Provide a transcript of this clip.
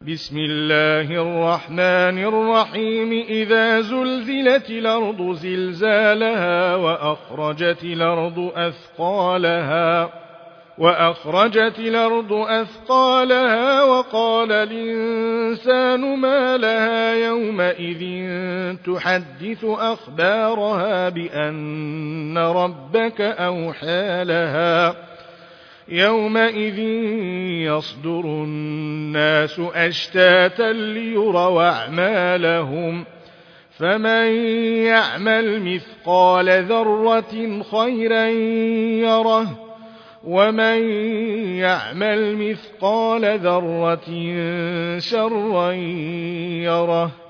بسم الله الرحمن الرحيم إذا زلزلت الأرض زلزالها وأخرجت الأرض أثقالها وقال الإنسان ما لها يومئذ تحدث أخبارها بأن ربك أوحى لها يومئذ يصدر الناس أشتاتا ليروا أعمالهم فمن يعمل مثقال ذرة خيرا يره ومن يعمل مثقال ذرة شرا يره